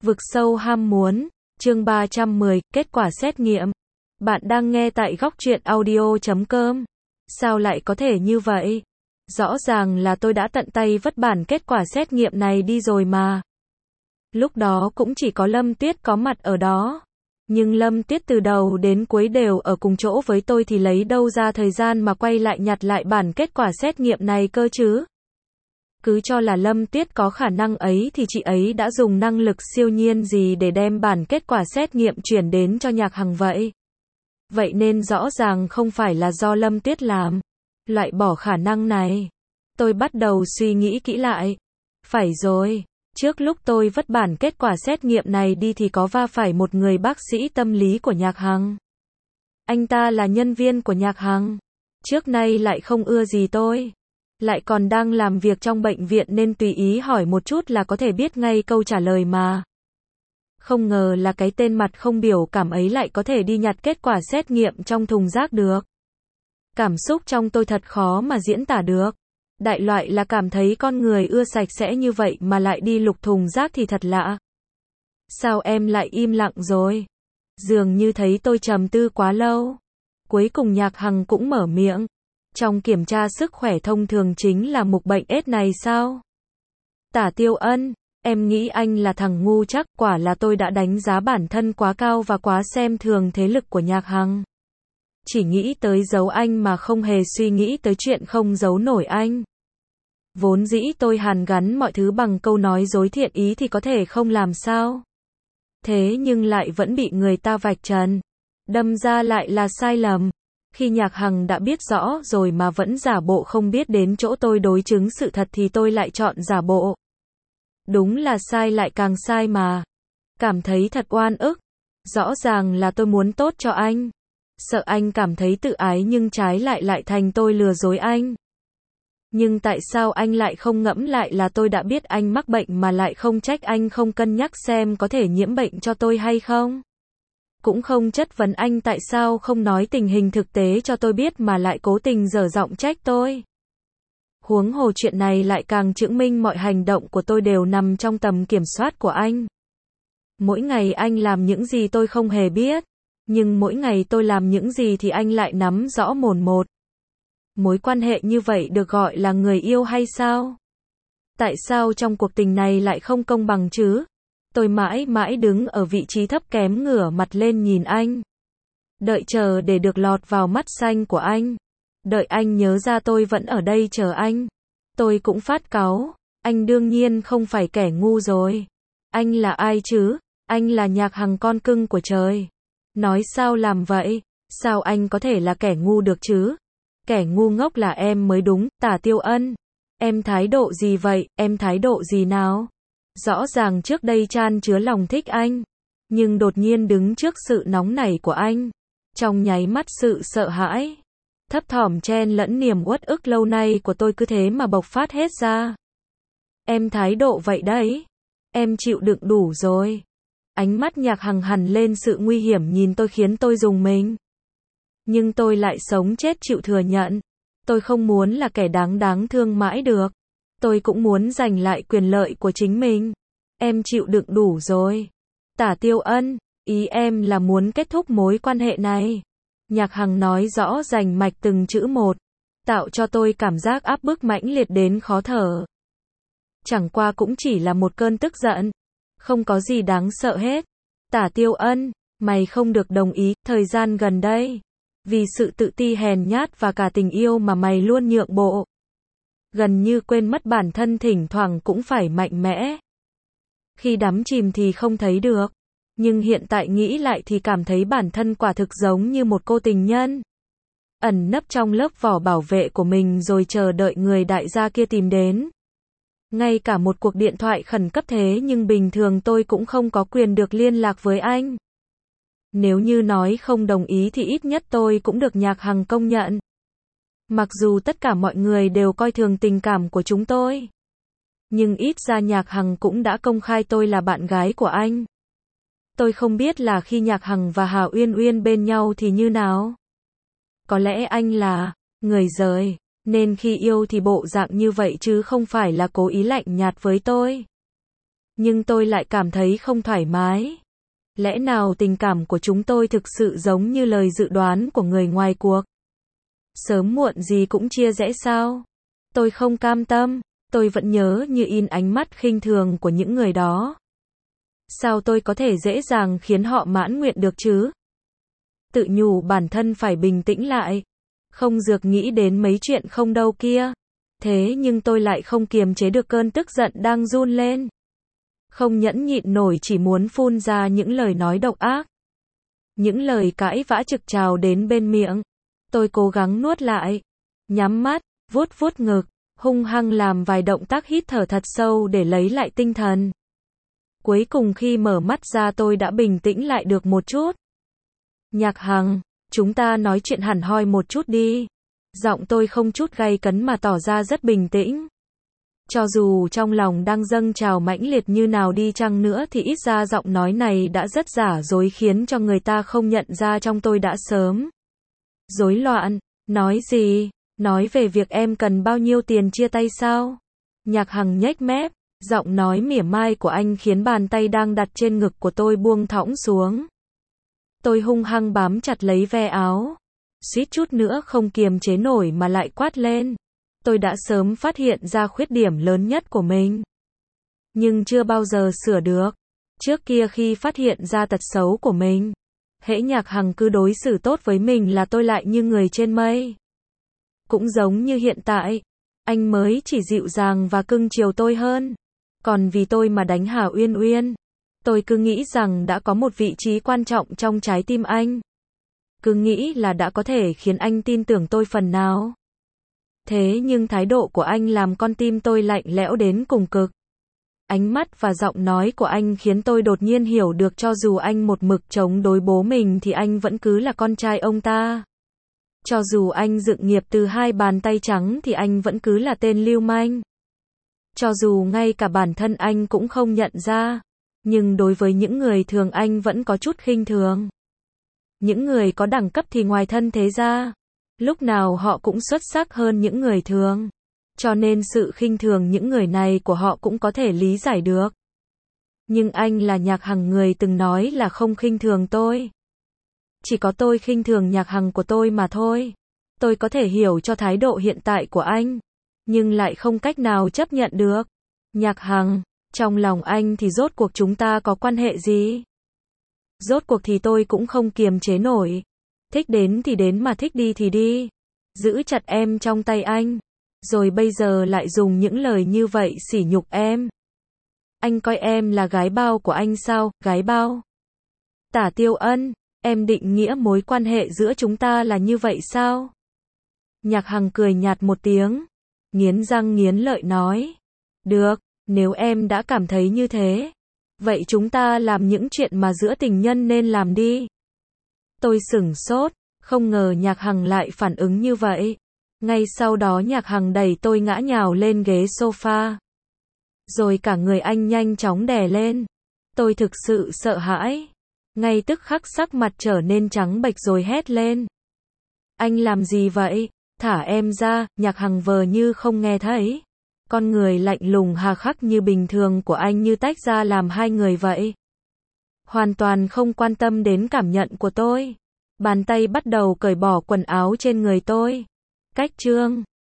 Vực sâu ham muốn, chương 310, kết quả xét nghiệm. Bạn đang nghe tại góc truyện audio.com. Sao lại có thể như vậy? Rõ ràng là tôi đã tận tay vất bản kết quả xét nghiệm này đi rồi mà. Lúc đó cũng chỉ có Lâm Tuyết có mặt ở đó. Nhưng Lâm Tuyết từ đầu đến cuối đều ở cùng chỗ với tôi thì lấy đâu ra thời gian mà quay lại nhặt lại bản kết quả xét nghiệm này cơ chứ? Cứ cho là Lâm Tuyết có khả năng ấy thì chị ấy đã dùng năng lực siêu nhiên gì để đem bản kết quả xét nghiệm chuyển đến cho Nhạc Hằng vậy? Vậy nên rõ ràng không phải là do Lâm Tuyết làm. Loại bỏ khả năng này. Tôi bắt đầu suy nghĩ kỹ lại. Phải rồi, trước lúc tôi vất bản kết quả xét nghiệm này đi thì có va phải một người bác sĩ tâm lý của Nhạc Hằng. Anh ta là nhân viên của Nhạc Hằng. Trước nay lại không ưa gì tôi. Lại còn đang làm việc trong bệnh viện nên tùy ý hỏi một chút là có thể biết ngay câu trả lời mà. Không ngờ là cái tên mặt không biểu cảm ấy lại có thể đi nhặt kết quả xét nghiệm trong thùng rác được. Cảm xúc trong tôi thật khó mà diễn tả được. Đại loại là cảm thấy con người ưa sạch sẽ như vậy mà lại đi lục thùng rác thì thật lạ. Sao em lại im lặng rồi? Dường như thấy tôi trầm tư quá lâu. Cuối cùng Nhạc Hằng cũng mở miệng. Trong kiểm tra sức khỏe thông thường chính là mục bệnh AIDS này sao? Tả Tiêu Ân, em nghĩ anh là thằng ngu chắc, quả là tôi đã đánh giá bản thân quá cao và quá xem thường thế lực của Nhạc Hằng. Chỉ nghĩ tới giấu anh mà không hề suy nghĩ tới chuyện không giấu nổi anh. Vốn dĩ tôi hàn gắn mọi thứ bằng câu nói dối thiện ý thì có thể không làm sao. Thế nhưng lại vẫn bị người ta vạch trần. Đâm ra lại là sai lầm. Khi Nhạc Hằng đã biết rõ rồi mà vẫn giả bộ không biết đến chỗ tôi đối chứng sự thật thì tôi lại chọn giả bộ. Đúng là sai lại càng sai mà. Cảm thấy thật oan ức. Rõ ràng là tôi muốn tốt cho anh. Sợ anh cảm thấy tự ái nhưng trái lại thành tôi lừa dối anh. Nhưng tại sao anh lại không ngẫm lại là tôi đã biết anh mắc bệnh mà lại không trách anh không cân nhắc xem có thể nhiễm bệnh cho tôi hay không? Cũng không chất vấn anh tại sao không nói tình hình thực tế cho tôi biết mà lại cố tình dở giọng trách tôi. Huống hồ chuyện này lại càng chứng minh mọi hành động của tôi đều nằm trong tầm kiểm soát của anh. Mỗi ngày anh làm những gì tôi không hề biết, nhưng mỗi ngày tôi làm những gì thì anh lại nắm rõ mồn một. Mối quan hệ như vậy được gọi là người yêu hay sao? Tại sao trong cuộc tình này lại không công bằng chứ? Tôi mãi mãi đứng ở vị trí thấp kém ngửa mặt lên nhìn anh. Đợi chờ để được lọt vào mắt xanh của anh. Đợi anh nhớ ra tôi vẫn ở đây chờ anh. Tôi cũng phát cáu. Anh đương nhiên không phải kẻ ngu rồi. Anh là ai chứ? Anh là Nhạc Hằng con cưng của trời. Nói sao làm vậy? Sao anh có thể là kẻ ngu được chứ? Kẻ ngu ngốc là em mới đúng, Tả Tiêu Ân. Em thái độ gì vậy? Em thái độ gì nào? Rõ ràng trước đây chan chứa lòng thích anh. Nhưng đột nhiên đứng trước sự nóng nảy của anh. Trong nháy mắt sự sợ hãi. Thấp thỏm chen lẫn niềm uất ức lâu nay của tôi cứ thế mà bộc phát hết ra. Em thái độ vậy đấy. Em chịu đựng đủ rồi. Ánh mắt Nhạc Hằng hằn lên sự nguy hiểm nhìn tôi khiến tôi rùng mình. Nhưng tôi lại sống chết chịu thừa nhận. Tôi không muốn là kẻ đáng thương mãi được. Tôi cũng muốn giành lại quyền lợi của chính mình. Em chịu đựng đủ rồi. Tả Tiêu Ân, ý em là muốn kết thúc mối quan hệ này. Nhạc Hằng nói rõ rành mạch từng chữ một. Tạo cho tôi cảm giác áp bức mãnh liệt đến khó thở. Chẳng qua cũng chỉ là một cơn tức giận. Không có gì đáng sợ hết. Tả Tiêu Ân, mày không được đồng ý, thời gian gần đây. Vì sự tự ti hèn nhát và cả tình yêu mà mày luôn nhượng bộ. Gần như quên mất bản thân thỉnh thoảng cũng phải mạnh mẽ. Khi đắm chìm thì không thấy được. Nhưng hiện tại nghĩ lại thì cảm thấy bản thân quả thực giống như một cô tình nhân. Ẩn nấp trong lớp vỏ bảo vệ của mình rồi chờ đợi người đại gia kia tìm đến. Ngay cả một cuộc điện thoại khẩn cấp thế nhưng bình thường tôi cũng không có quyền được liên lạc với anh. Nếu như nói không đồng ý thì ít nhất tôi cũng được Nhạc Hằng công nhận. Mặc dù tất cả mọi người đều coi thường tình cảm của chúng tôi. Nhưng ít ra Nhạc Hằng cũng đã công khai tôi là bạn gái của anh. Tôi không biết là khi Nhạc Hằng và Hà Uyên Uyên bên nhau thì như nào. Có lẽ anh là người rời, nên khi yêu thì bộ dạng như vậy chứ không phải là cố ý lạnh nhạt với tôi. Nhưng tôi lại cảm thấy không thoải mái. Lẽ nào tình cảm của chúng tôi thực sự giống như lời dự đoán của người ngoài cuộc? Sớm muộn gì cũng chia rẽ sao? Tôi không cam tâm, tôi vẫn nhớ như in ánh mắt khinh thường của những người đó. Sao tôi có thể dễ dàng khiến họ mãn nguyện được chứ? Tự nhủ bản thân phải bình tĩnh lại, không dược nghĩ đến mấy chuyện không đâu kia. Thế nhưng tôi lại không kiềm chế được cơn tức giận đang run lên. Không nhẫn nhịn nổi chỉ muốn phun ra những lời nói độc ác. Những lời cãi vã trực trào đến bên miệng. Tôi cố gắng nuốt lại, nhắm mắt, vuốt vuốt ngực, hung hăng làm vài động tác hít thở thật sâu để lấy lại tinh thần. Cuối cùng khi mở mắt ra tôi đã bình tĩnh lại được một chút. Nhạc Hằng, chúng ta nói chuyện hẳn hoi một chút đi. Giọng tôi không chút gay cấn mà tỏ ra rất bình tĩnh. Cho dù trong lòng đang dâng trào mãnh liệt như nào đi chăng nữa thì ít ra giọng nói này đã rất giả dối khiến cho người ta không nhận ra trong tôi đã sớm rối loạn. Nói gì? Nói về việc em cần bao nhiêu tiền chia tay sao? Nhạc Hằng nhếch mép, giọng nói mỉa mai của anh khiến bàn tay đang đặt trên ngực của tôi buông thõng xuống. Tôi hung hăng bám chặt lấy ve áo, suýt chút nữa không kiềm chế nổi mà lại quát lên. Tôi đã sớm phát hiện ra khuyết điểm lớn nhất của mình, nhưng chưa bao giờ sửa được. Trước kia khi phát hiện ra tật xấu của mình, hễ Nhạc Hằng cứ đối xử tốt với mình là tôi lại như người trên mây. Cũng giống như hiện tại, anh mới chỉ dịu dàng và cưng chiều tôi hơn. Còn vì tôi mà đánh Hà Uyên Uyên. Tôi cứ nghĩ rằng đã có một vị trí quan trọng trong trái tim anh. Cứ nghĩ là đã có thể khiến anh tin tưởng tôi phần nào. Thế nhưng thái độ của anh làm con tim tôi lạnh lẽo đến cùng cực. Ánh mắt và giọng nói của anh khiến tôi đột nhiên hiểu được cho dù anh một mực chống đối bố mình thì anh vẫn cứ là con trai ông ta. Cho dù anh dựng nghiệp từ hai bàn tay trắng thì anh vẫn cứ là tên lưu manh. Cho dù ngay cả bản thân anh cũng không nhận ra, nhưng đối với những người thường anh vẫn có chút khinh thường. Những người có đẳng cấp thì ngoài thân thế ra, lúc nào họ cũng xuất sắc hơn những người thường. Cho nên sự khinh thường những người này của họ cũng có thể lý giải được. Nhưng anh là Nhạc Hằng, người từng nói là không khinh thường tôi. Chỉ có tôi khinh thường Nhạc Hằng của tôi mà thôi. Tôi có thể hiểu cho thái độ hiện tại của anh, nhưng lại không cách nào chấp nhận được. Nhạc Hằng, trong lòng anh thì rốt cuộc chúng ta có quan hệ gì? Rốt cuộc thì tôi cũng không kiềm chế nổi. Thích đến thì đến mà thích đi thì đi. Giữ chặt em trong tay anh. Rồi bây giờ lại dùng những lời như vậy sỉ nhục em. Anh coi em là gái bao của anh sao? Gái bao? Tả Tiêu Ân, em định nghĩa mối quan hệ giữa chúng ta là như vậy sao? Nhạc Hằng cười nhạt một tiếng, nghiến răng nghiến lợi nói. Được, nếu em đã cảm thấy như thế, vậy chúng ta làm những chuyện mà giữa tình nhân nên làm đi. Tôi sửng sốt, không ngờ Nhạc Hằng lại phản ứng như vậy. Ngay sau đó Nhạc Hằng đẩy tôi ngã nhào lên ghế sofa. Rồi cả người anh nhanh chóng đè lên. Tôi thực sự sợ hãi. Ngay tức khắc sắc mặt trở nên trắng bệch rồi hét lên. Anh làm gì vậy? Thả em ra. Nhạc Hằng vờ như không nghe thấy. Con người lạnh lùng hà khắc như bình thường của anh như tách ra làm hai người vậy. Hoàn toàn không quan tâm đến cảm nhận của tôi. Bàn tay bắt đầu cởi bỏ quần áo trên người tôi. Cách chương